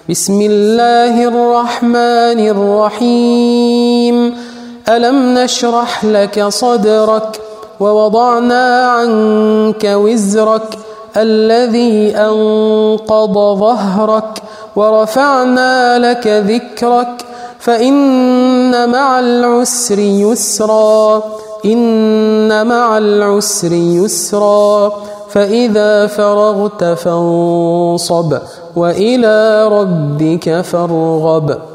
بسم الله الرحمن الرحيم ألم نشرح لك صدرك ووضعنا عنك وزرك الذي أنقض ظهرك ورفعنا لك ذكرك فإن مع العسر يسرا إن مع العسر يسرا فإذا فرغت فانصب وإلى ربك فارغب